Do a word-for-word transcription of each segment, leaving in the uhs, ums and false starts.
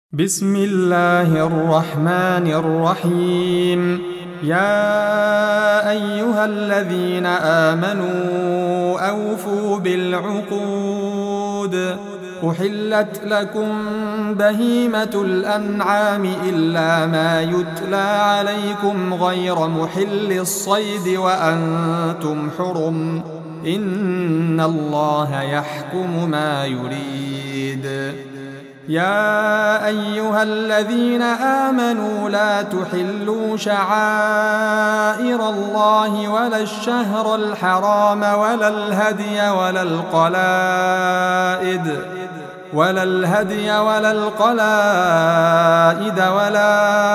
بسم الله الرحمن الرحيم. يا أيها الذين آمنوا أوفوا بالعقود. أحلت لكم بهيمة الأنعام إلا ما يتلى عليكم غير محل الصيد وأنتم حرم، إن الله يحكم ما يريد. يا أيها الذين آمنوا لا تحلوا شعائر الله ولا الشهر الحرام ولا الهدي ولا القلائد ولا الهدي ولا القلائد ولا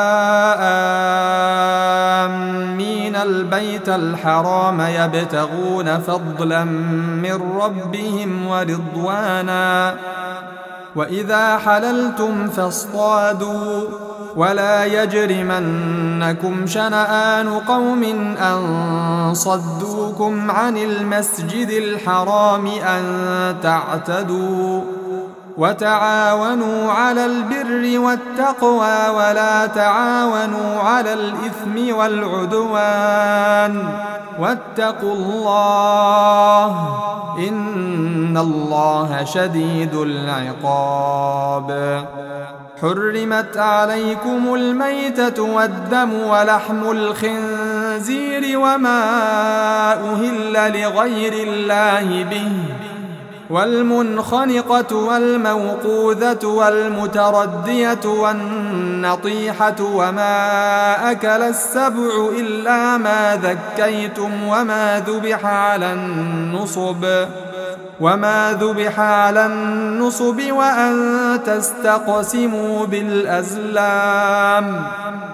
آمين البيت الحرام يبتغون فضلا من ربهم ورضوانا. وإذا حللتم فاصطادوا ولا يجرمنكم شنآن قوم أن صدوكم عن المسجد الحرام أن تعتدوا. وتعاونوا على البر والتقوى ولا تعاونوا على الإثم والعدوان، واتقوا الله إن الله شديد العقاب. حرمت عليكم الميتة والدم ولحم الخنزير وما أهل لغير الله به، والمنخنقة والموقوذة والمتردية والنطيحة وما أكل السبع إلا ما ذكيتم وما ذبح على النصب وما ذبح على النصب وأن تستقسموا بالأزلام،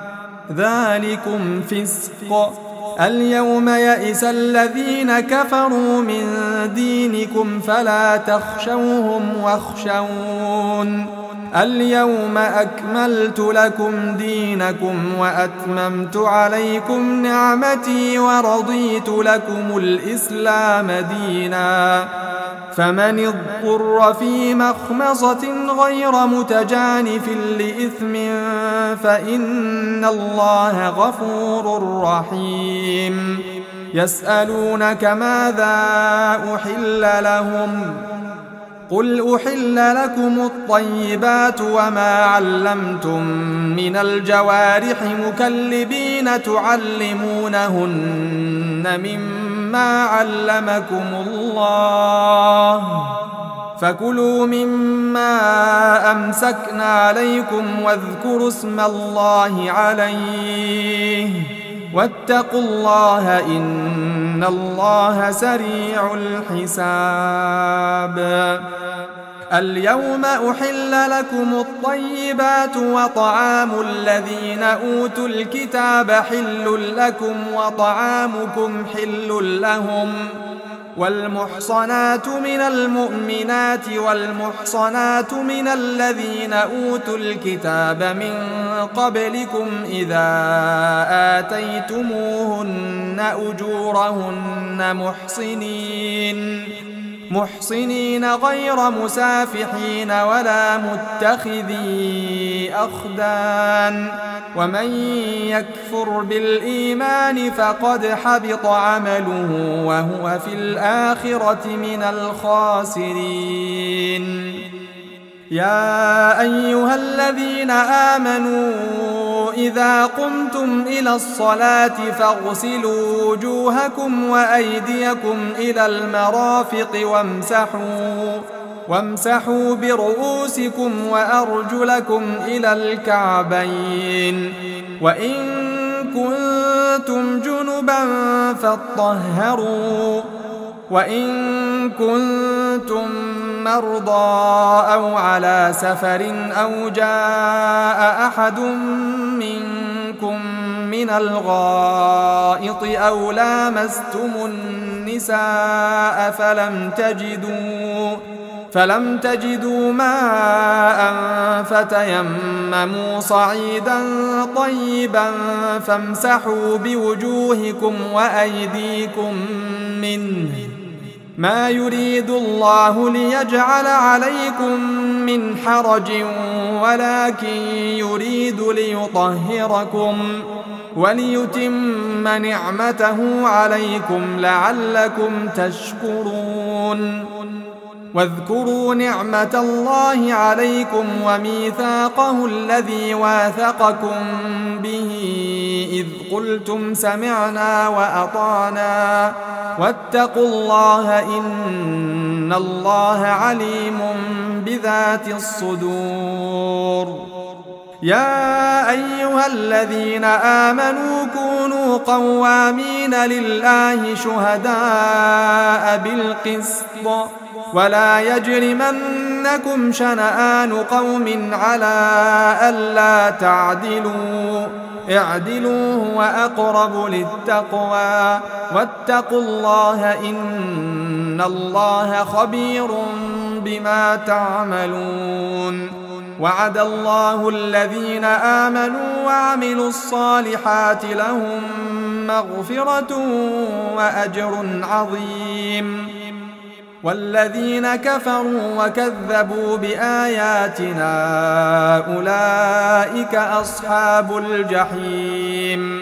ذلكم فسق. اليوم يئس الذين كفروا من دينكم فلا تخشوهم واخشون. اليوم أكملت لكم دينكم وأتممت عليكم نعمتي ورضيت لكم الإسلام دينا. فمن اضطر في مخمصة غير متجانف لإثم فإن الله غفور رحيم. يسألونك ماذا أحل لهم؟ قل أحل لكم الطيبات وما علمتم من الجوارح مكلبين تعلمونهن مما علمكم الله، فكلوا مما أمسكن عليكم واذكروا اسم الله عليه، واتقوا الله إن الله سريع الحساب. اليوم أحل لكم الطيبات وطعام الذين أوتوا الكتاب حل لكم وطعامكم حل لهم، والمحصنات من المؤمنات والمحصنات من الذين أوتوا الكتاب من قبلكم إذا آتيتموهن أجورهن محصنين محصنين غير مسافحين ولا متخذي أخدان، ومن يكفر بالإيمان فقد حبط عمله وهو في الآخرة من الخاسرين. يا أيها الذين آمنوا إذا قمتم إلى الصلاة فاغسلوا وجوهكم وأيديكم إلى المرافق وامسحوا وامسحوا برؤوسكم وأرجلكم إلى الكعبين، وإن كنتم جنبا فاطهروا، وإن كنتم مرضى أو على سفر أو جاء أحد منكم من الغائط أو لامستم النساء فلم تجدوا فلم تجدوا ماء فتيمموا صعيدا طيبا فامسحوا بوجوهكم وأيديكم منه ما يريد الله ليجعل عليكم من حرج ولكن يريد ليطهركم وليتم نعمته عليكم لعلكم تشكرون واذكروا نعمة الله عليكم وميثاقه الذي واثقكم به إذ قلتم سمعنا وأطعنا واتقوا الله إن الله عليم بذات الصدور. يا أيها الذين آمنوا كونوا قوامين لله شهداء بالقسط ولا يجرمنكم شنآن قوم على ألا تعدلوا اعدلوا هو أقرب للتقوى واتقوا الله إن الله خبير بما تعملون. وعد الله الذين آمنوا وعملوا الصالحات لهم مغفرة وأجر عظيم. والذين كفروا وكذبوا بآياتنا أولئك أصحاب الجحيم.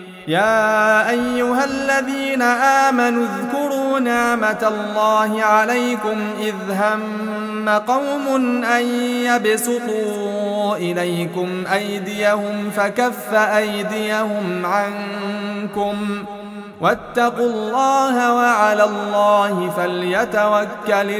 يا أيها الذين آمنوا اذكروا نعمة الله عليكم إذ هم قوم أن يبسطوا إليكم أيديهم فكف أيديهم عنكم واتقوا الله وعلى الله فليتوكل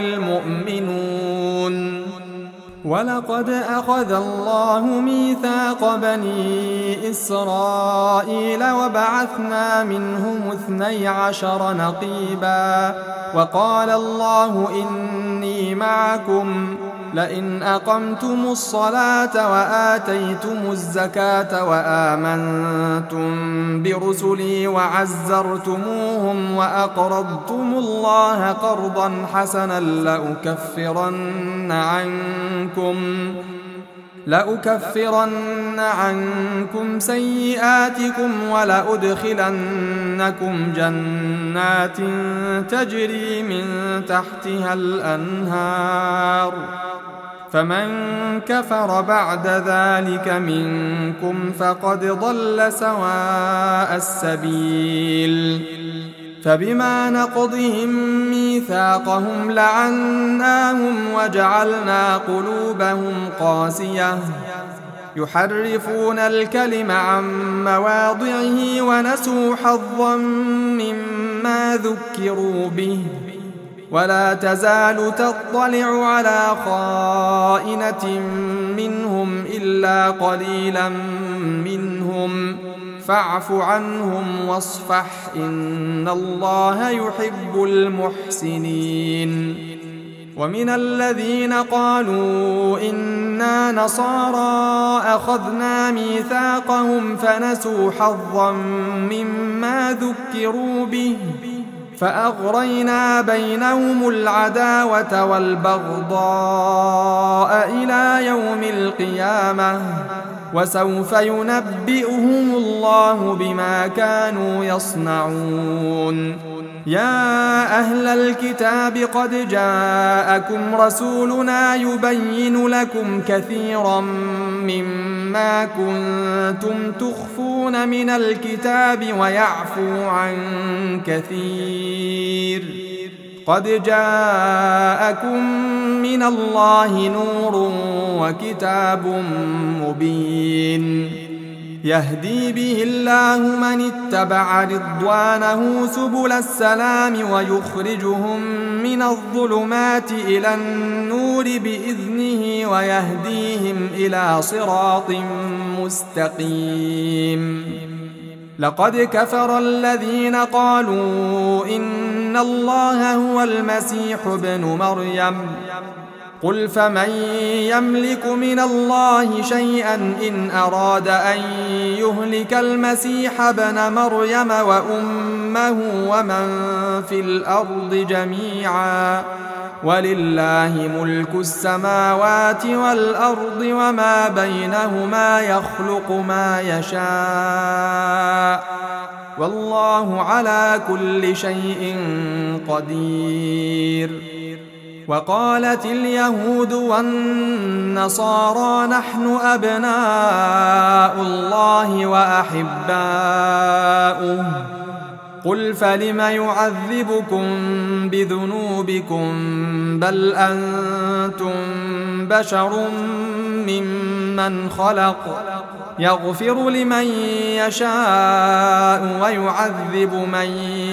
المؤمنون. ولقد أخذ الله ميثاق بني إسرائيل وبعثنا منهم اثني عشر نقيبا وقال الله إني معكم لئن أقمتم الصلاة وآتيتم الزكاة وآمنتم برسلي وعزرتموهم وأقرضتم الله قرضا حسنا لأكفرن عنكم لأكفرن عنكم سيئاتكم ولأدخلنكم جنات تجري من تحتها الأنهار فمن كفر بعد ذلك منكم فقد ضل سواء السبيل. فبما نقضهم ميثاقهم لعناهم وجعلنا قلوبهم قاسية يحرفون الكلم عن مواضعه ونسوا حظا مما ذكروا به ولا تزال تطلع على خائنة منهم إلا قليلا منهم فاعف عنهم واصفح إن الله يحب المحسنين. ومن الذين قالوا إنا نصارى أخذنا ميثاقهم فنسوا حظا مما ذكروا به فأغرينا بينهم العداوة والبغضاء إلى يوم القيامة وسوف ينبئهم الله بما كانوا يصنعون. يا أهل الكتاب قد جاءكم رسولنا يبين لكم كثيرا مما كنتم تخفون من الكتاب ويعفو عن كثير قد جاءكم من الله نور وكتاب مبين يهدي به الله من اتبع رضوانه سبل السلام ويخرجهم من الظلمات إلى النور بإذنه ويهديهم إلى صراط مستقيم. لقد كفر الذين قالوا إن الله هو المسيح ابن مريم قل فمن يملك من الله شيئا إن أراد أن يهلك المسيح ابن مريم وأمه ومن في الأرض جميعا ولله ملك السماوات والأرض وما بينهما يخلق ما يشاء والله على كل شيء قدير. وقالت اليهود والنصارى نحن أبناء الله وأحباؤه، قل فلم يعذبكم بذنوبكم بل أنتم بشر ممن خلق، يغفر لمن يشاء ويعذب من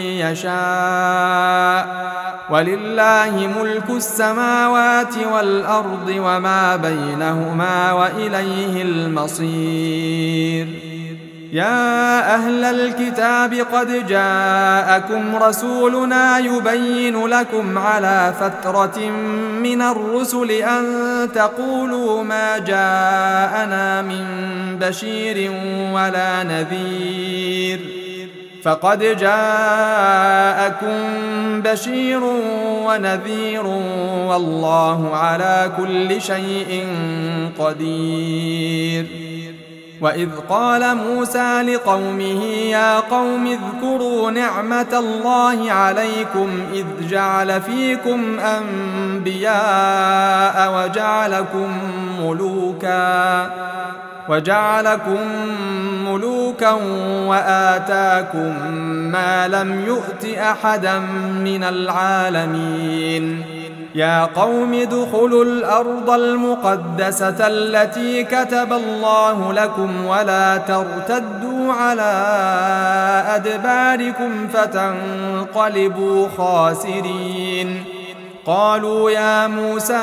يشاء، ولله ملك السماوات والأرض وما بينهما وإليه المصير. يا أهل الكتاب قد جاءكم رسولنا يبين لكم على فترة من الرسل أن تقولوا ما جاءنا من بشير ولا نذير، فقد جاءكم بشير ونذير والله على كل شيء قدير. وإذ قال موسى لقومه يا قوم اذكروا نعمة الله عليكم إذ جعل فيكم أنبياء وجعلكم ملوكا وجعلكم ملوكا وآتاكم ما لم يؤت أحدا من العالمين. يا قوم ادخلوا الأرض المقدسة التي كتب الله لكم ولا ترتدوا على أدباركم فتنقلبوا خاسرين. قالوا يا موسى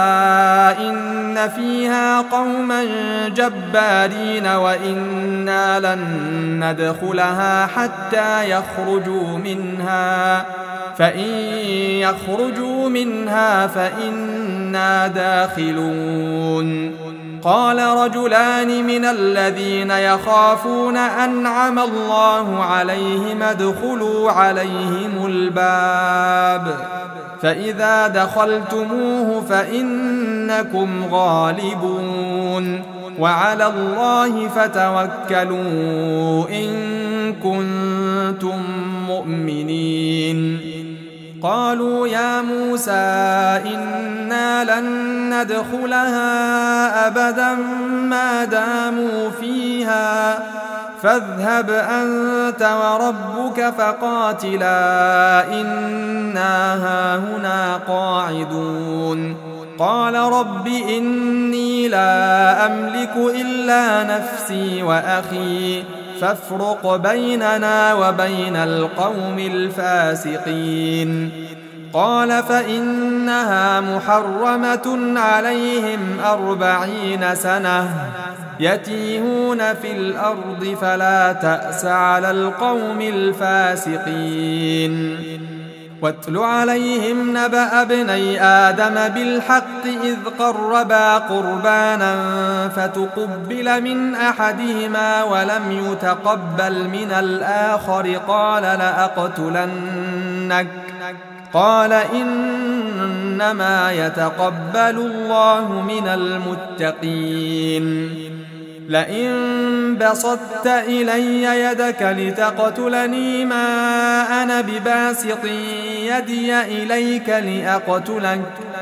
إن فيها قوما جبارين وإنا لن ندخلها حتى يخرجوا منها، فإن يخرجوا منها فإنا داخلون. قال رجلان من الذين يخافون أنعم الله عليهم ادخلوا عليهم الباب فإذا دخلتموه فإنكم غالبون وعلى الله فتوكلوا إن كنتم مؤمنين. قالوا يا موسى إنا لن ندخلها أبدا ما داموا فيها فاذهب أنت وربك فقاتلا إنا هاهنا قاعدون. قال رب إني لا أملك إلا نفسي وأخي فافرق بيننا وبين القوم الفاسقين. قال فإنها محرمة عليهم أربعين سنة يتيهون في الأرض فلا تأس على القوم الفاسقين. واتل عليهم نبأ ابني آدم بالحق إذ قربا قربانا فتقبل من أحدهما ولم يتقبل من الآخر قال لأقتلنك قال إنما يتقبل الله من المتقين. لئن بسطت إلي يدك لتقتلني ما أنا بباسط يدي إليك لأقتلك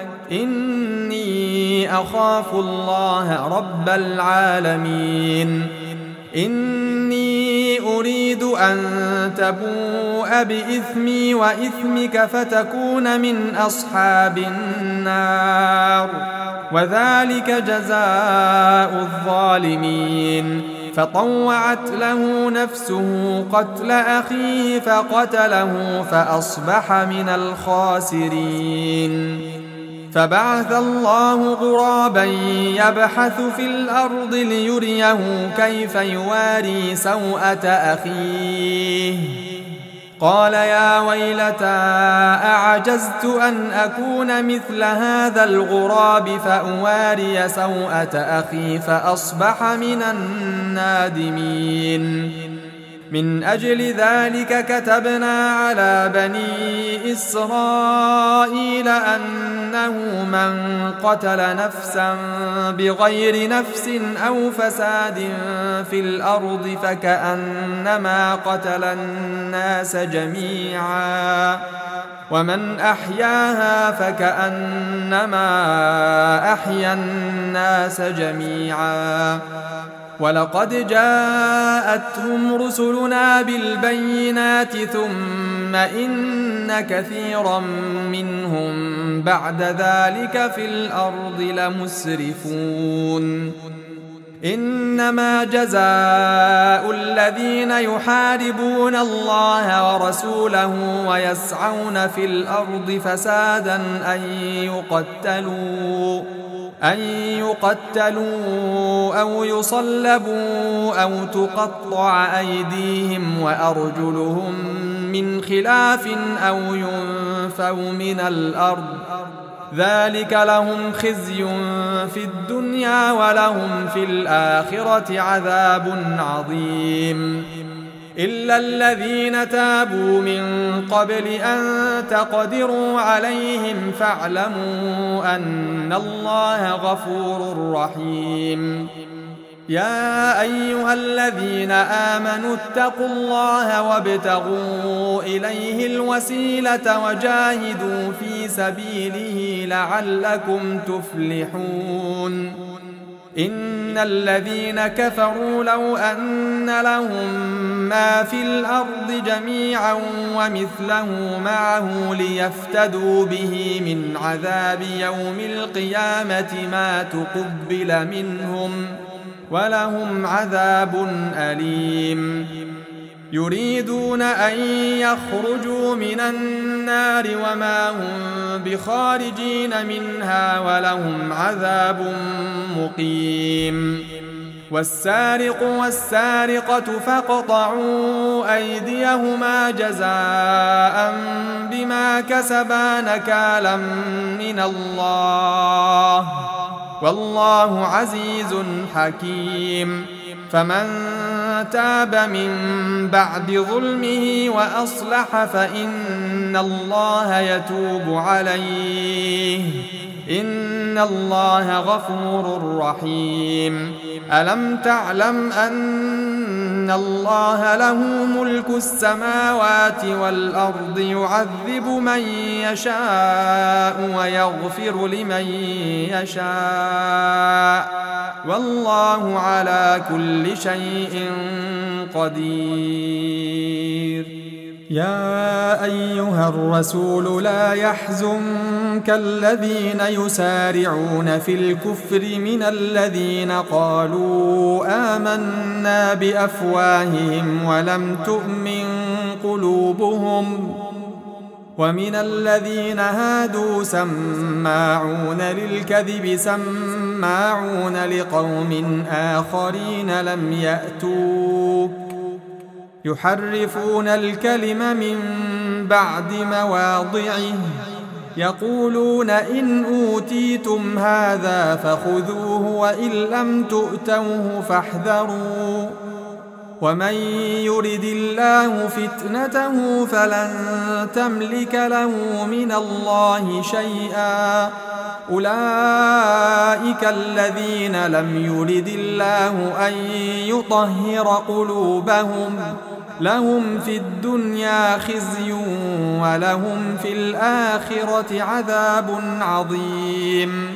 إني أخاف الله رب العالمين. إني أريد أن تبوء بإثمي وإثمك فتكون من أصحاب النار وذلك جزاء الظالمين. فطوعت له نفسه قتل أخيه فقتله فأصبح من الخاسرين. فبعث الله غرابا يبحث في الأرض ليريه كيف يواري سوءة أخيه قال يا ويلتى أعجزت أن أكون مثل هذا الغراب فأواري سوءة أخي فأصبح من النادمين. من أجل ذلك كتبنا على بني إسرائيل أنه من قتل نفسا بغير نفس أو فساد في الأرض فكأنما قتل الناس جميعا ومن أحياها فكأنما أحيا الناس جميعا ولقد جاءتهم رسلنا بالبينات ثم إن كثيرا منهم بعد ذلك في الأرض لمسرفون إنما جزاء الذين يحاربون الله ورسوله ويسعون في الأرض فسادا أن يقتلوا أن يقتلوا أو يصلبوا أو تقطع أيديهم وأرجلهم من خلاف أو ينفوا من الأرض ذلك لهم خزي في الدنيا ولهم في الآخرة عذاب عظيم إلا الذين تابوا من قبل أن تقدروا عليهم فاعلموا أن الله غفور رحيم يا أيها الذين آمنوا اتقوا الله وابتغوا إليه الوسيلة وجاهدوا في سبيله لعلكم تفلحون إن الذين كفروا لو أن لهم ما في الأرض جميعا ومثله معه ليفتدوا به من عذاب يوم القيامة ما تقبل منهم ولهم عذاب أليم يريدون أن يخرجوا من النار وما هم بخارجين منها ولهم عذاب مقيم والسارق والسارقة فاقطعوا أيديهما جزاء بما كسبا نكالا من الله والله عزيز حكيم فمن تاب من بعد ظلمه وأصلح فإن الله يتوب عليه إن الله غفور رحيم ألم تعلم أن الله له ملك السماوات والأرض يعذب من يشاء ويغفر لمن يشاء والله على كل شيء قدير يا أيها الرسول لا يحزنك الذين يسارعون في الكفر من الذين قالوا آمنا بأفواههم ولم تؤمن قلوبهم ومن الذين هادوا سماعون للكذب سماعون لقوم آخرين لم يأتوك يحرفون الكلم من بعد مواضعه يقولون إن أوتيتم هذا فخذوه وإن لم تؤتوه فاحذروا ومن يرد الله فتنته فلن تملك له من الله شيئا أولئك الذين لم يرد الله أن يطهر قلوبهم لهم في الدنيا خزي ولهم في الآخرة عذاب عظيم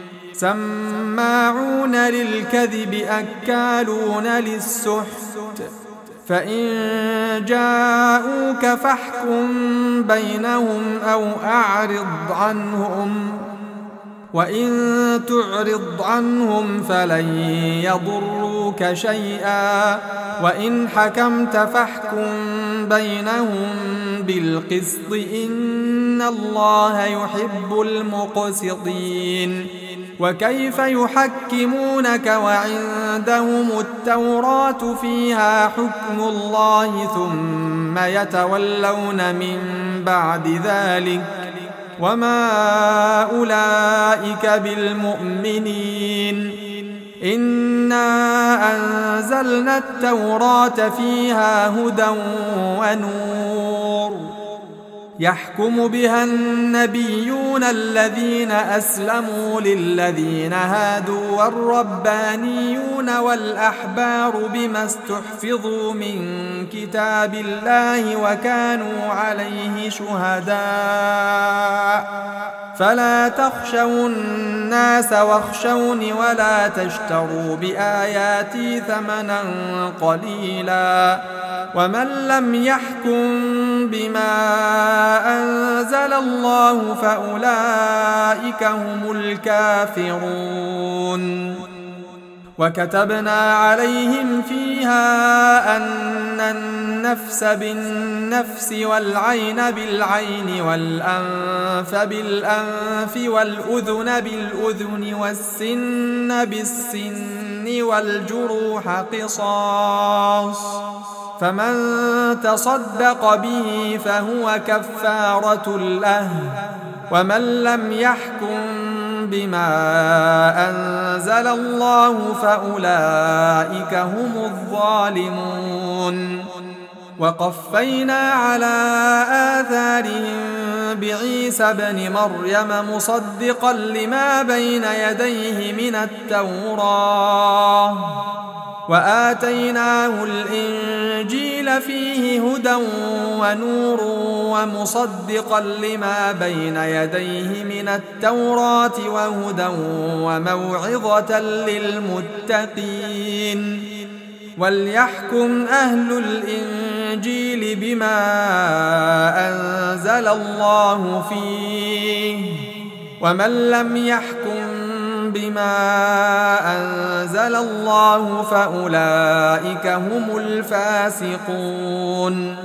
سماعون للكذب أكالون للسحت فإن جاءوك فاحكم بينهم أو أعرض عنهم وإن تعرض عنهم فلن يضروك شيئا وإن حكمت فاحكم بينهم بالقسط إن الله يحب المقسطين وكيف يحكمونك وعندهم التوراة فيها حكم الله ثم يتولون من بعد ذلك وما أولئك بالمؤمنين إنا أنزلنا التوراة فيها هدى ونور يحكم بها النبيون الذين أسلموا للذين هادوا والربانيون والأحبار بما استحفظوا من كتاب الله وكانوا عليه شهداء فلا تخشوا الناس واخشوني ولا تشتروا بآياتي ثمنا قليلا ومن لم يحكم بما أنزل الله فأولئك هم الكافرون وكتبنا عليهم فيها أن النفس بالنفس والعين بالعين والأنف بالأنف والأذن بالأذن والسن بالسن والجروح قصاص فمن تصدق به فهو كفارة له ومن لم يحكم بما أنزل الله فأولئك هم الظالمون وقفينا على آثارهم بعيسى ابن مريم مصدقا لما بين يديه من التوراة وآتيناه الإنجيل فيه هدى ونور ومصدقا لما بين يديه من التوراة وهدى وموعظة للمتقين وليحكم أهل الإنجيل بما أنزل الله فيه ومن لم يحكم بما أنزل الله فأولئك هم الفاسقون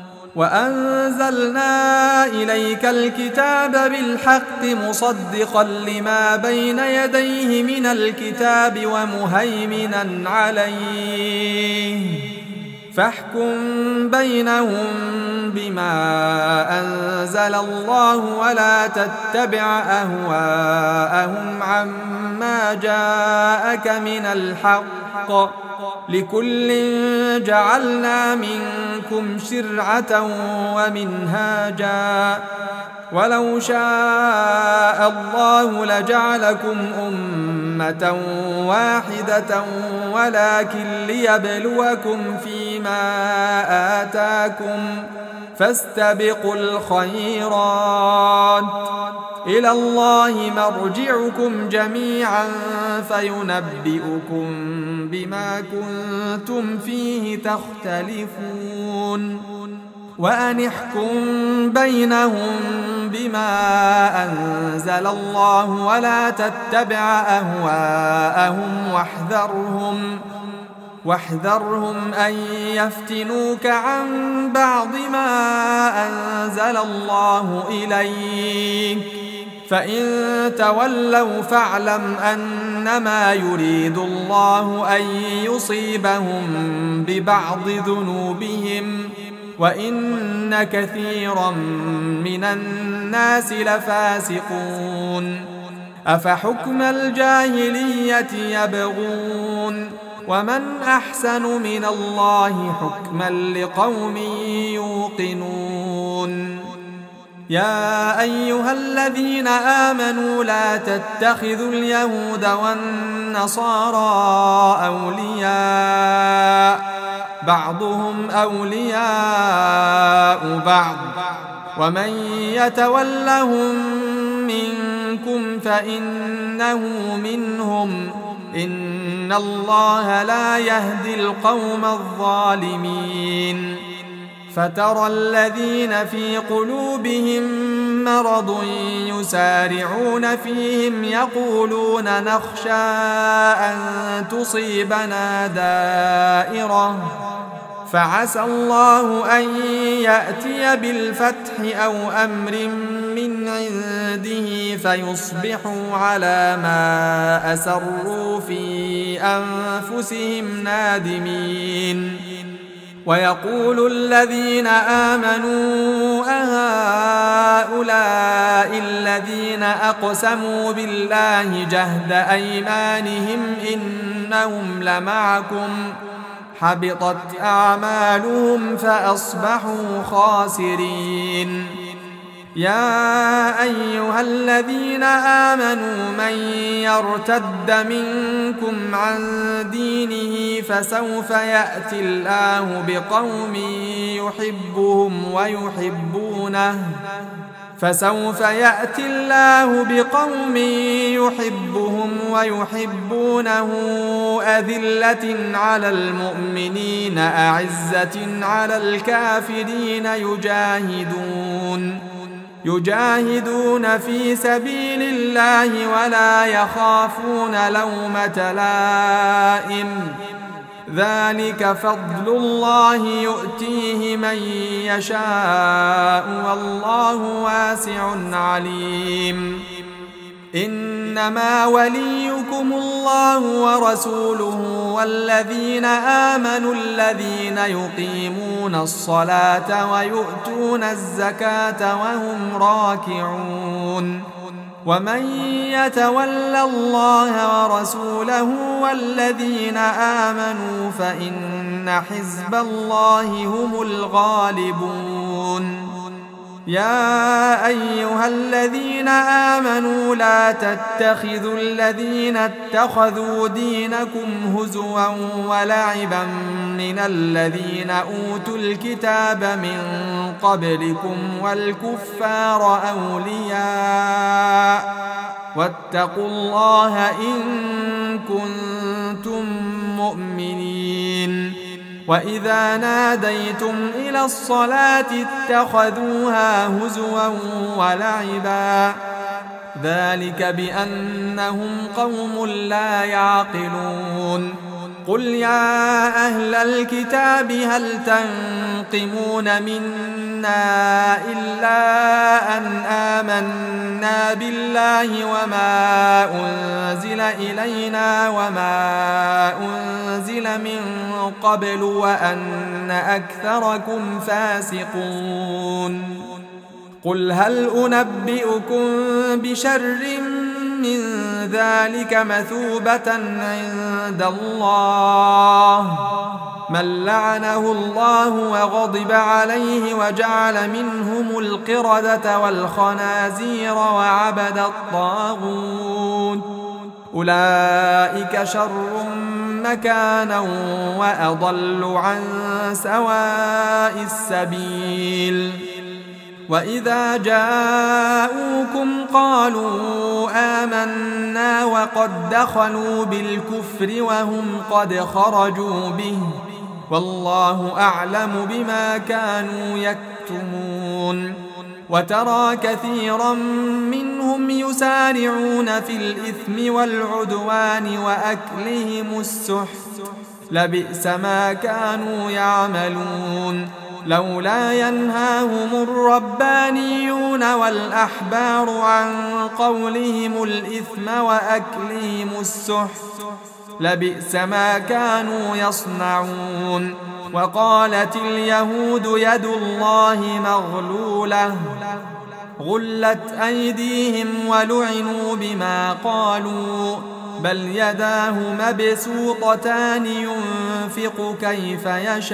وأنزلنا إليك الكتاب بالحق مصدقا لما بين يديه من الكتاب ومهيمنا عليه فاحكم بينهم بما أنزل الله ولا تتبع أهواءهم عما جاءك من الحق لكل جعلنا منكم شرعة ومنهاجا ولو شاء الله لجعلكم أمة واحدة ولكن ليبلوكم فيما آتاكم فاستبقوا الخيرات إلى الله مرجعكم جميعا فينبئكم بما كنتم فيه تختلفون وأن احكم بينهم بما أنزل الله ولا تتبع أهواءهم واحذرهم واحذرهم أن يفتنوك عن بعض ما أنزل الله إليك فإن تولوا فاعلم أنما يريد الله أن يصيبهم ببعض ذنوبهم وإن كثيرا من الناس لفاسقون أفحكم الجاهلية يبغون ومن أحسن من الله حكما لقوم يوقنون يا أيها الذين آمنوا لا تتخذوا اليهود والنصارى أولياء بعضهم أولياء بعض ومن يتولهم منكم فإنه منهم إن الله لا يهدي القوم الظالمين فترى الذين في قلوبهم مرض يسارعون فيهم يقولون نخشى أن تصيبنا دائرة فعسى الله أن يأتي بالفتح أو أمر من عنده فيصبحوا على ما أسروا في أنفسهم نادمين ويقول الذين آمنوا أهؤلاء الذين أقسموا بالله جهد أيمانهم إنهم لمعكم حبطت أعمالهم فأصبحوا خاسرين. يا أيها الذين آمنوا من يرتد منكم عن دينه فسوف يأتي الله بقوم يحبهم ويحبونه فسوف يأتي الله بقوم يحبهم ويحبونه أذلة على المؤمنين أعزة على الكافرين يجاهدون يجاهدون في سبيل الله ولا يخافون لومة لائم ذلك فضل الله يؤتيه من يشاء والله واسع عليم. إنما وليكم الله ورسوله والذين آمنوا الذين يقيمون الصلاة ويؤتون الزكاة وهم راكعون. ومن يتول الله ورسوله والذين آمنوا فإن حزب الله هم الغالبون. يا أيها الذين آمنوا لا تتخذوا الذين اتخذوا دينكم هزوا ولعبا من الذين أوتوا الكتاب من قبلكم والكفار أولياء واتقوا الله إن كنتم مؤمنين. وإذا ناديتم إلى الصلاة اتخذوها هزوا ولعبا ذلك بأنهم قوم لا يعقلون. قل يا أهل الكتاب هل تنقمون منا إلا أن آمنا بالله وما أنزل إلينا وما أنزل من قبل وأن أكثركم فاسقون. قل هل أنبئكم بشر من ذلك مثوبة عند الله من لعنه الله وغضب عليه وجعل منهم القردة والخنازير وعبد الطاغوت أولئك شر مكانا وأضل عن سواء السبيل. وإذا جاءوكم قالوا آمنا وقد دخلوا بالكفر وهم قد خرجوا به والله أعلم بما كانوا يكتمون. وترى كثيرا منهم يسارعون في الإثم والعدوان وأكلهم السحت لبئس ما كانوا يعملون. لولا ينهاهم الربانيون والأحبار عن قولهم الإثم وأكلهم السحت لبئس ما كانوا يصنعون. وقالت اليهود يد الله مغلولة غلت أيديهم ولعنوا بما قالوا بل يداه مبسوطتان ينفق كيف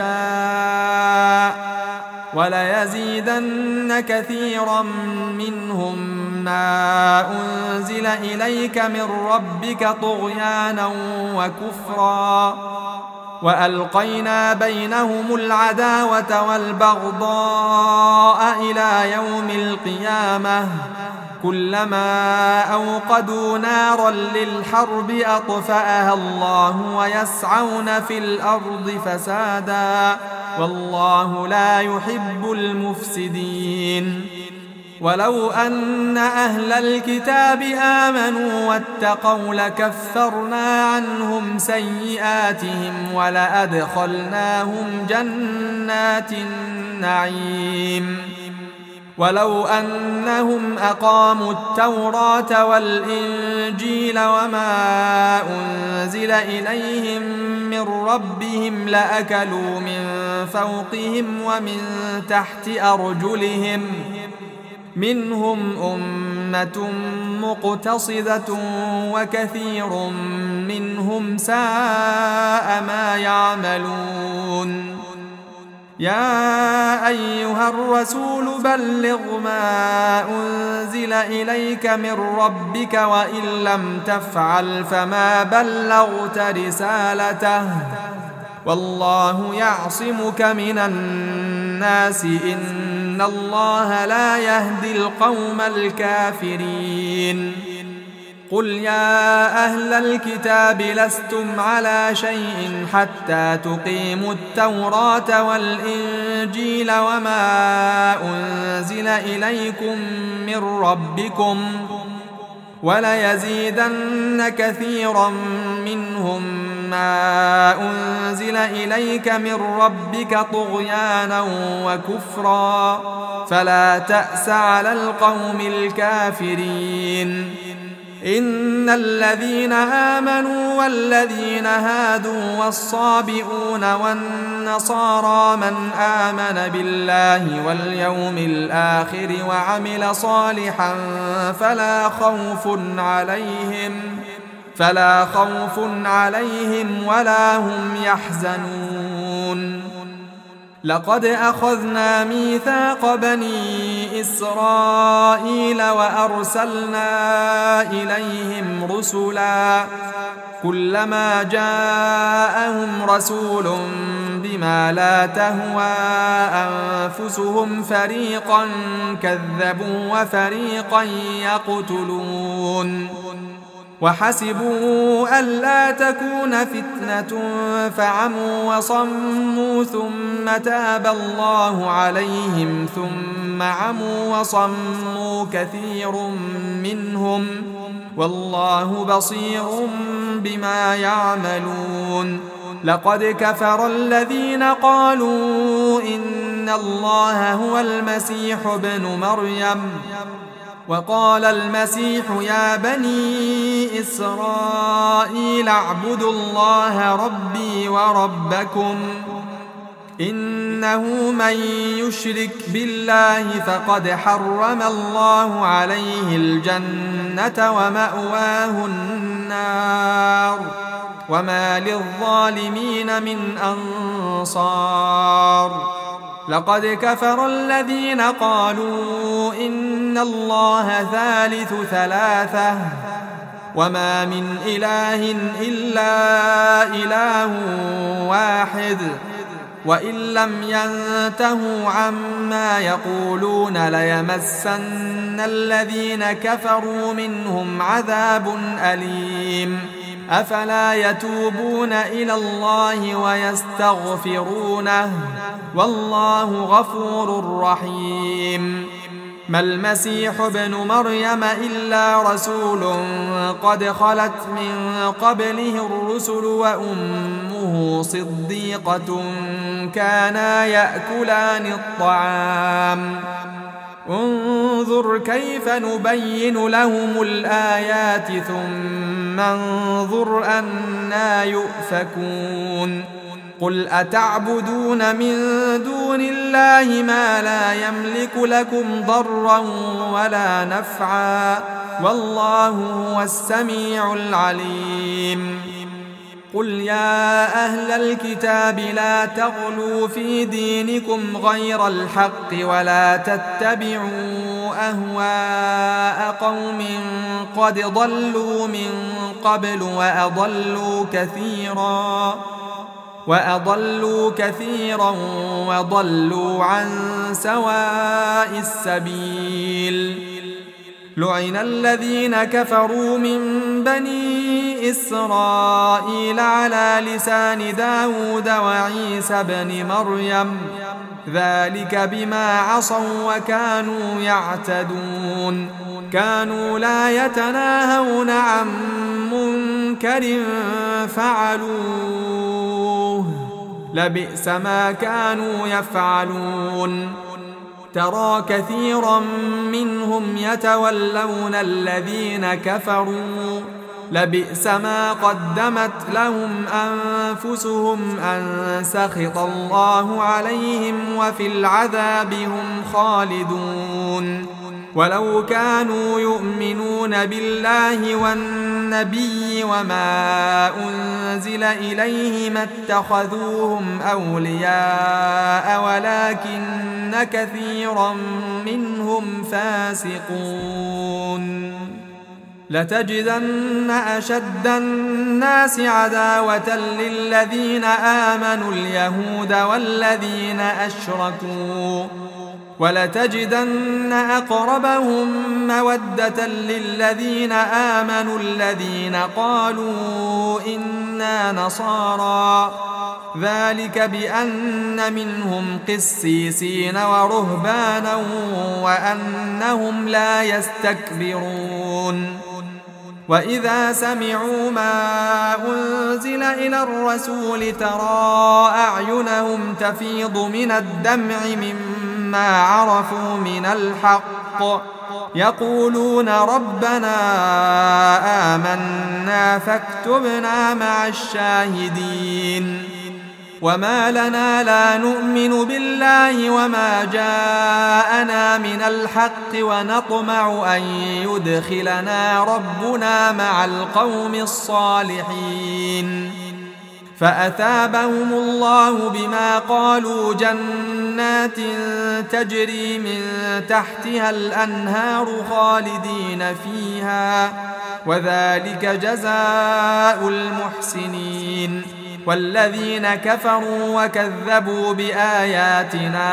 يشاء وليزيدن كثيرا منهم ما أنزل إليك من ربك طغيانا وكفرا وألقينا بينهم العداوة والبغضاء إلى يوم القيامة كلما أوقدوا نارا للحرب أطفأها الله ويسعون في الأرض فسادا والله لا يحب المفسدين. ولو أن أهل الكتاب آمنوا واتقوا لكفرنا عنهم سيئاتهم ولأدخلناهم جنات النعيم. ولو أنهم أقاموا التوراة والإنجيل والإنجيل وما أنزل إليهم من ربهم لأكلوا من فوقهم ومن تحت أرجلهم منهم أمة مقتصدة وكثير منهم ساء ما يعملون. يا أيها الرسول بلغ ما أنزل إليك من ربك وإن لم تفعل فما بلغت رسالته والله يعصمك من الناس إن الله لا يهدي القوم الكافرين. قل يا أهل الكتاب لستم على شيء حتى تقيموا التوراة والإنجيل وما أنزل إليكم من ربكم وليزيدن كثيرا منهم ما أنزل إليك من ربك طغيانا وكفرا فلا تأس على القوم الكافرين. إن الذين آمنوا والذين هادوا والصابئون والنصارى من آمن بالله واليوم الآخر وعمل صالحا فلا خوف عليهم فلا خوف عليهم ولا هم يحزنون. لقد أخذنا ميثاق بني إسرائيل وأرسلنا إليهم رسلا كلما جاءهم رسول بما لا تهوى أنفسهم فريقا كذبوا وفريقا يقتلون. وحسبوا ألا تكون فتنة فعموا وصموا ثم تاب الله عليهم ثم عموا وصموا كثير منهم والله بصير بما يعملون. لقد كفر الذين قالوا إن الله هو المسيح ابن مريم وقال المسيح يا بني إسرائيل اعبدوا الله ربي وربكم إنه من يشرك بالله فقد حرم الله عليه الجنة ومأواه النار وما للظالمين من أنصار. لقد كفر الذين قالوا إن الله ثالث ثلاثة وما من إله إلا إله واحد وإن لم ينتهوا عما يقولون ليمسن الذين كفروا منهم عذاب أليم. أفلا يتوبون إلى الله ويستغفرونه والله غفور رحيم. ما المسيح ابن مريم إلا رسول قد خلت من قبله الرسل وأمه صديقة كانا يأكلان الطعام انظر كيف نبين لهم الآيات ثم انظر أنا يؤفكون. قل أتعبدون من دون الله ما لا يملك لكم ضرا ولا نفعا والله هو السميع العليم. قل يا أهل الكتاب لا تغلوا في دينكم غير الحق ولا تتبعوا أهواء قوم قد ضلوا من قبل وأضلوا كثيرا وأضلوا كثيرا وضلوا عن سواء السبيل. لعن الذين كفروا من بني إسرائيل على لسان داود وعيسى بن مريم ذلك بما عصوا وكانوا يعتدون. كانوا لا يتناهون عن منكر فعلوه لبئس ما كانوا يفعلون. ترى كثيرا منهم يتولون الذين كفروا لبئس ما قدمت لهم أنفسهم أن سخط الله عليهم وفي العذاب هم خالدون ولو كانوا يؤمنون بالله والنبي وما أنزل إليه ما اتخذوهم أولياء ولكن كثيرا منهم فاسقون لتجدن أشد الناس عداوة للذين آمنوا اليهود والذين أشركوا ولتجدن أقربهم مودة للذين آمنوا الذين قالوا إنا نصارى ذلك بأن منهم قسيسين ورهبانا وأنهم لا يستكبرون وإذا سمعوا ما أنزل إلى الرسول ترى أعينهم تفيض من الدمع مما عرفوا من الحق يقولون ربنا آمنا فاكتبنا مع الشاهدين وما لنا لا نؤمن بالله وما جاءنا من الحق ونطمع أن يدخلنا ربنا مع القوم الصالحين فأثابهم الله بما قالوا جنات تجري من تحتها الأنهار خالدين فيها وذلك جزاء المحسنين والذين كفروا وكذبوا بآياتنا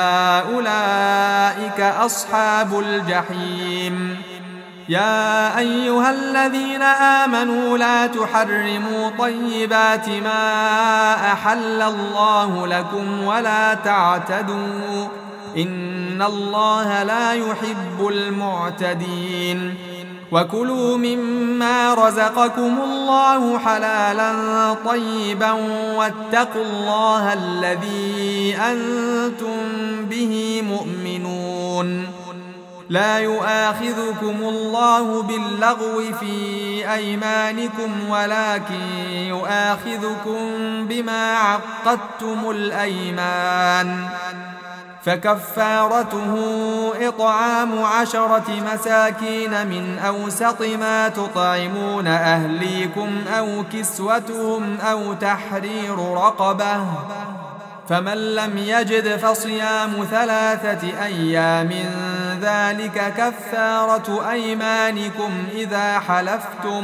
أولئك أصحاب الجحيم يا أيها الذين آمنوا لا تحرموا طيبات ما أحل الله لكم ولا تعتدوا إن الله لا يحب المعتدين وكلوا مما رزقكم الله حلالا طيبا واتقوا الله الذي أنتم به مؤمنون لا يؤاخذكم الله باللغو في أيمانكم ولكن يؤاخذكم بما عقدتم الأيمان فكفارته إطعام عشرة مساكين من أوسط ما تطعمون أهليكم أو كسوتهم أو تحرير رقبة فمن لم يجد فصيام ثلاثة أيام ذلك كفارة أيمانكم إذا حلفتم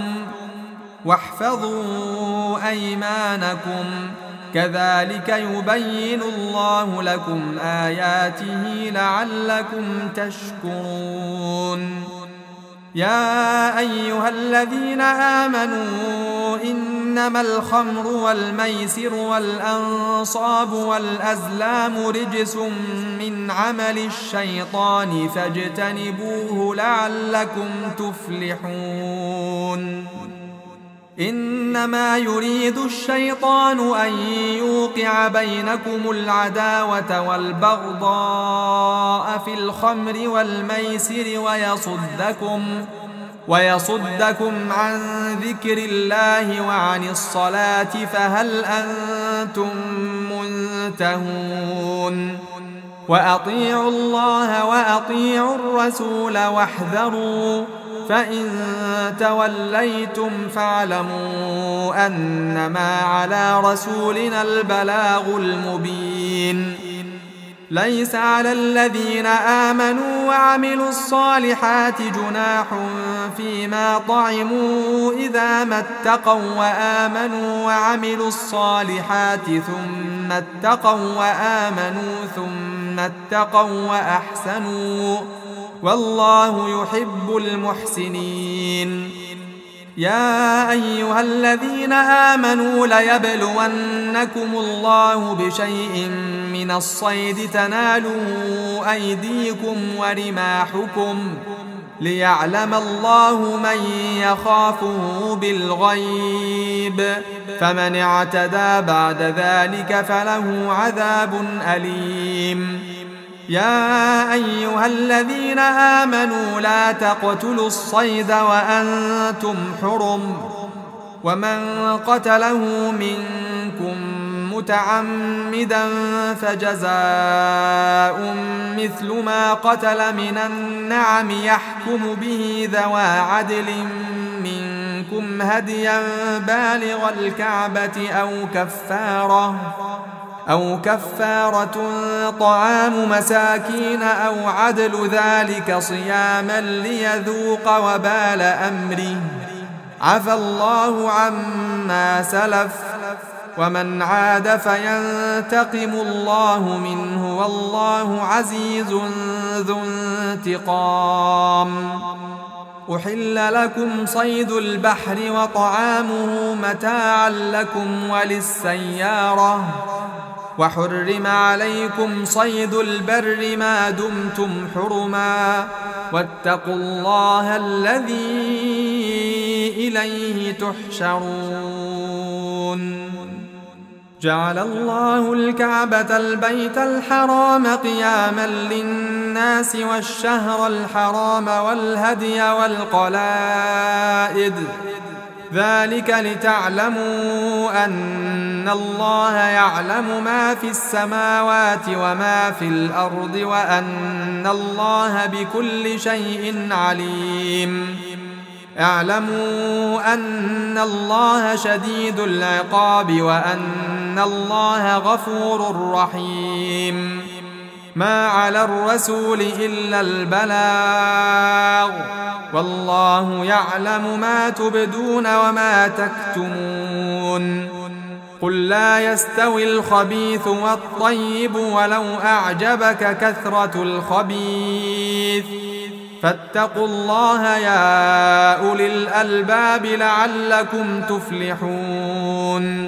واحفظوا أيمانكم كذلك يبين الله لكم آياته لعلكم تشكرون يا أيها الذين آمنوا إنما الخمر والميسر والأنصاب والأزلام رجس من عمل الشيطان فاجتنبوه لعلكم تفلحون إنما يريد الشيطان أن يوقع بينكم العداوة والبغضاء في الخمر والميسر ويصدكم ويصدكم عن ذكر الله وعن الصلاة فهل أنتم منتهون وأطيعوا الله وأطيعوا الرسول واحذروا فإن توليتم فاعلموا أنما على رسولنا البلاغ المبين ليس على الذين آمنوا وعملوا الصالحات جناح فيما طعموا إذا ما اتقوا وآمنوا وعملوا الصالحات ثم اتقوا وآمنوا ثم اتقوا وأحسنوا والله يحب المحسنين يا أيها الذين آمنوا ليبلونكم الله بشيء من الصيد تنالوا أيديكم ورماحكم ليعلم الله من يخافه بالغيب فمن اعتدى بعد ذلك فله عذاب أليم يا أيها الذين آمنوا لا تقتلوا الصيد وأنتم حرم ومن قتله منكم متعمدا فجزاء مثل ما قتل من النعم يحكم به ذوى عدل منكم هديا بالغ الكعبة أو كفارة أو كفارة طعام مساكين أو عدل ذلك صياما ليذوق وبال أمره عفى الله عما سلف ومن عاد فينتقم الله منه والله عزيز ذو انتقام. أحل لكم صيد البحر وطعامه متاعا لكم وللسيارة وحرم عليكم صيد البر ما دمتم حرما واتقوا الله الذي إليه تحشرون. جعل الله الكعبة البيت الحرام قياما للناس والشهر الحرام والهدي والقلائد ذلك لتعلموا أن الله يعلم ما في السماوات وما في الأرض وأن الله بكل شيء عليم. اعلموا أن الله شديد العقاب وأن الله غفور رحيم. ما على الرسول إلا البلاغ والله يعلم ما تبدون وما تكتمون. قل لا يستوي الخبيث والطيب ولو أعجبك كثرة الخبيث فاتقوا الله يا أولي الألباب لعلكم تفلحون.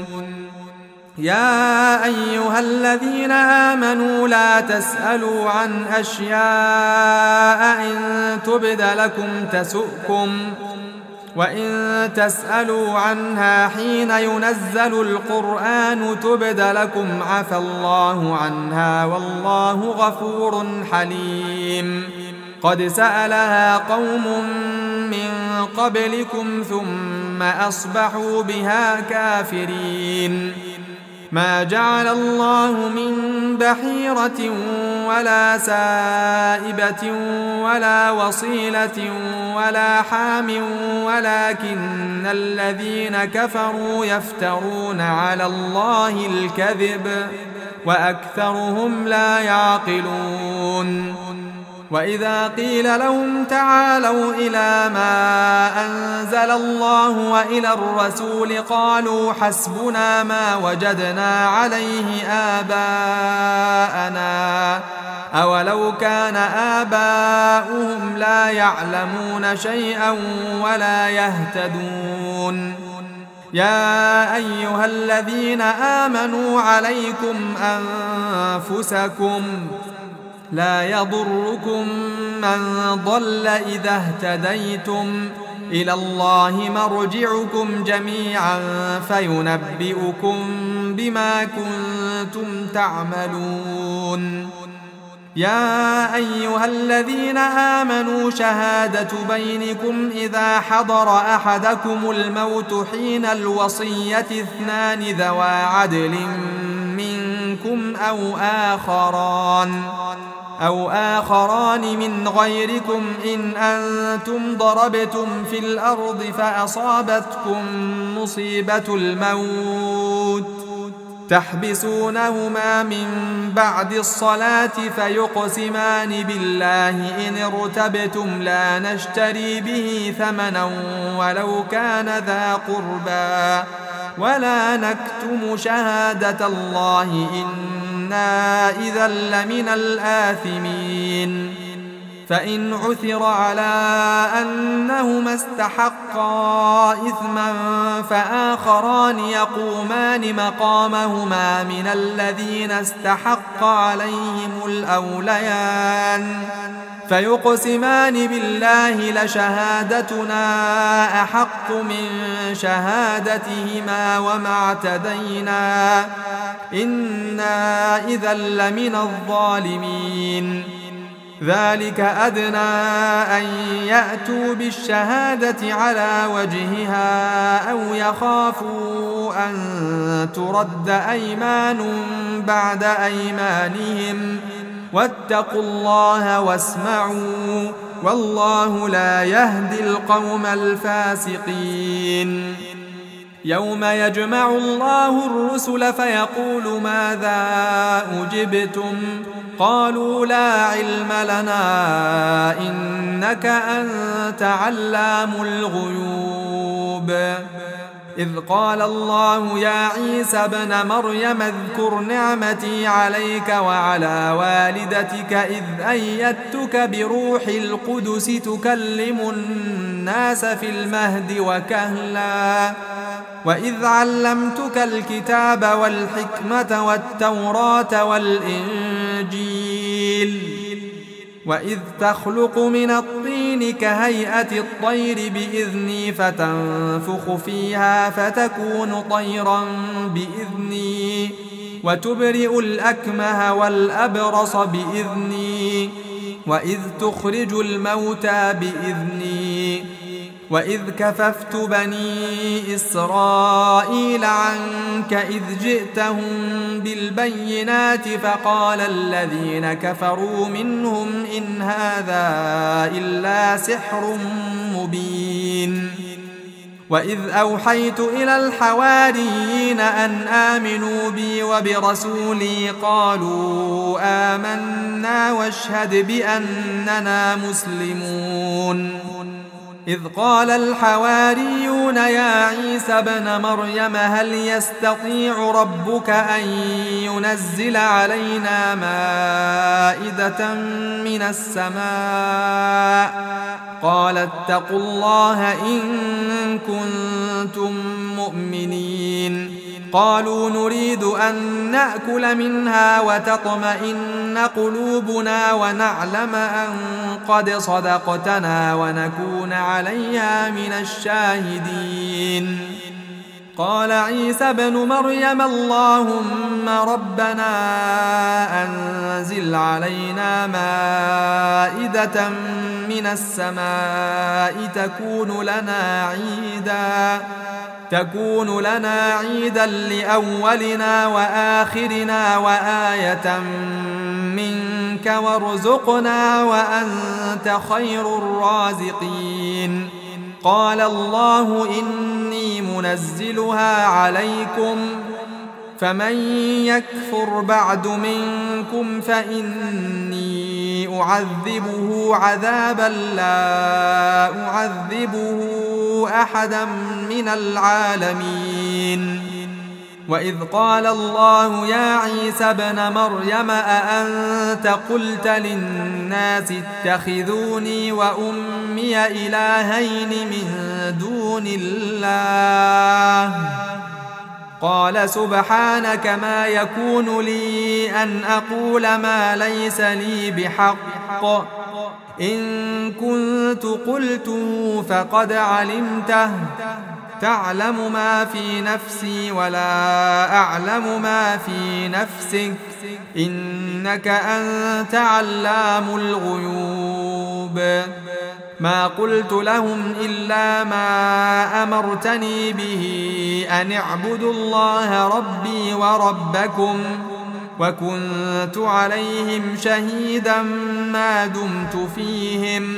يا أيها الذين آمنوا لا تسألوا عن أشياء إن تبد لكم تسؤكم وإن تسألوا عنها حين ينزل القرآن تبد لكم عفى الله عنها والله غفور حليم. قد سألها قوم من قبلكم ثم أصبحوا بها كافرين. ما جعل الله من بحيرة ولا سائبة ولا وصيلة ولا حام ولكن الذين كفروا يفترون على الله الكذب وأكثرهم لا يعقلون. وإذا قيل لهم تعالوا إلى ما أنزل الله وإلى الرسول قالوا حسبنا ما وجدنا عليه آباءنا أولو كان آباؤهم لا يعلمون شيئا ولا يهتدون. يا أيها الذين آمنوا عليكم أنفسكم لا يضركم من ضل إذا اهتديتم إلى الله مرجعكم جميعا فينبئكم بما كنتم تعملون. يا أيها الذين آمنوا شهادة بينكم إذا حضر أحدكم الموت حين الوصية اثنان ذوى عدل منكم أو آخران أو آخران من غيركم إن أنتم ضربتم في الأرض فأصابتكم مصيبة الموت تحبسونهما من بعد الصلاة فيقسمان بالله إن ارتبتم لا نشتري به ثمنا ولو كان ذا قربى ولا نكتم شهادة الله إنا إذا لمن الآثمين. فإن عثر على أنهما استحقا إثما فآخران يقومان مقامهما من الذين استحق عليهم الأوليان فيقسمان بالله لشهادتنا أحق من شهادتهما وما اعتدينا إنا إذا لمن الظالمين. ذلك أدنى أن يأتوا بالشهادة على وجهها أو يخافوا أن ترد أيمان بعد أيمانهم واتقوا الله واسمعوا والله لا يهدي القوم الفاسقين. يوم يجمع الله الرسل فيقول ماذا أجبتم قالوا لا علم لنا إنك أنت علام الغيوب. إذ قال الله يا عيسى ابن مريم اذكر نعمتي عليك وعلى والدتك إذ أيدتك بروح القدس تكلم الناس في المهد وكهلا وإذ علمتك الكتاب والحكمة والتوراة والإنجيل وإذ تخلق من الطين كهيئة الطير بإذني فتنفخ فيها فتكون طيرا بإذني وتبرئ الأكمه والأبرص بإذني وإذ تخرج الموتى بإذني وإذ كففت بني إسرائيل عنك إذ جئتهم بالبينات فقال الذين كفروا منهم إن هذا إلا سحر مبين. وإذ أوحيت إلى الحواريين أن آمنوا بي وبرسولي قالوا آمنا واشهد بأننا مسلمون. إذ قال الحواريون يا عيسى ابن مريم هل يستطيع ربك أن ينزل علينا مائدة من السماء قال اتقوا الله إن كنتم مؤمنين. قالوا نريد أن نأكل منها وتطمئن قلوبنا ونعلم أن قد صدقتنا ونكون عليها من الشاهدين. قال عيسى ابن مريم اللهم ربنا أنزل علينا مائدة من السماء تكون لنا عيدا تكون لنا عيدا لأولنا وآخرنا وآية منك وارزقنا وأنت خير الرازقين. قال الله إني منزلها عليكم فمن يكفر بعد منكم فإني أعذبه عذابا لا أعذبه أحدا من العالمين. وإذ قال الله يا عيسى ابن مريم أأنت قلت للناس اتخذوني وأمي إلهين من دون الله قال سبحانك ما يكون لي أن أقول ما ليس لي بحق إن كنت قلته فقد علمته تعلم ما في نفسي ولا أعلم ما في نفسك إنك أنت علام الغيوب. ما قلت لهم إلا ما أمرتني به أن اعبدوا الله ربي وربكم وكنت عليهم شهيدا ما دمت فيهم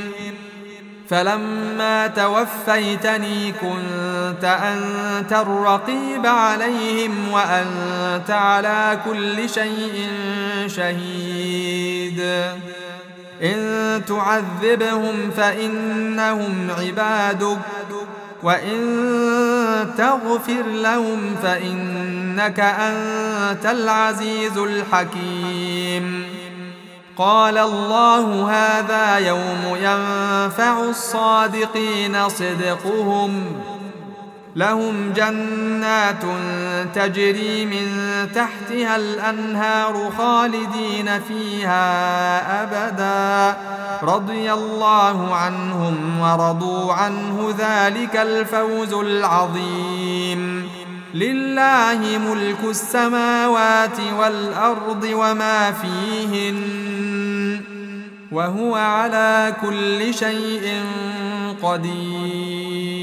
فلما توفيتني كنت أنت الرقيب عليهم وأنت على كل شيء شهيد. إن تعذبهم فإنهم عبادك وإن تغفر لهم فإنك أنت العزيز الحكيم. قال الله هذا يوم ينفع الصادقين صدقهم لهم جنات تجري من تحتها الأنهار خالدين فيها أبدا رضي الله عنهم ورضوا عنه ذلك الفوز العظيم. لله ملك السماوات والأرض وما فيهن وهو على كل شيء قدير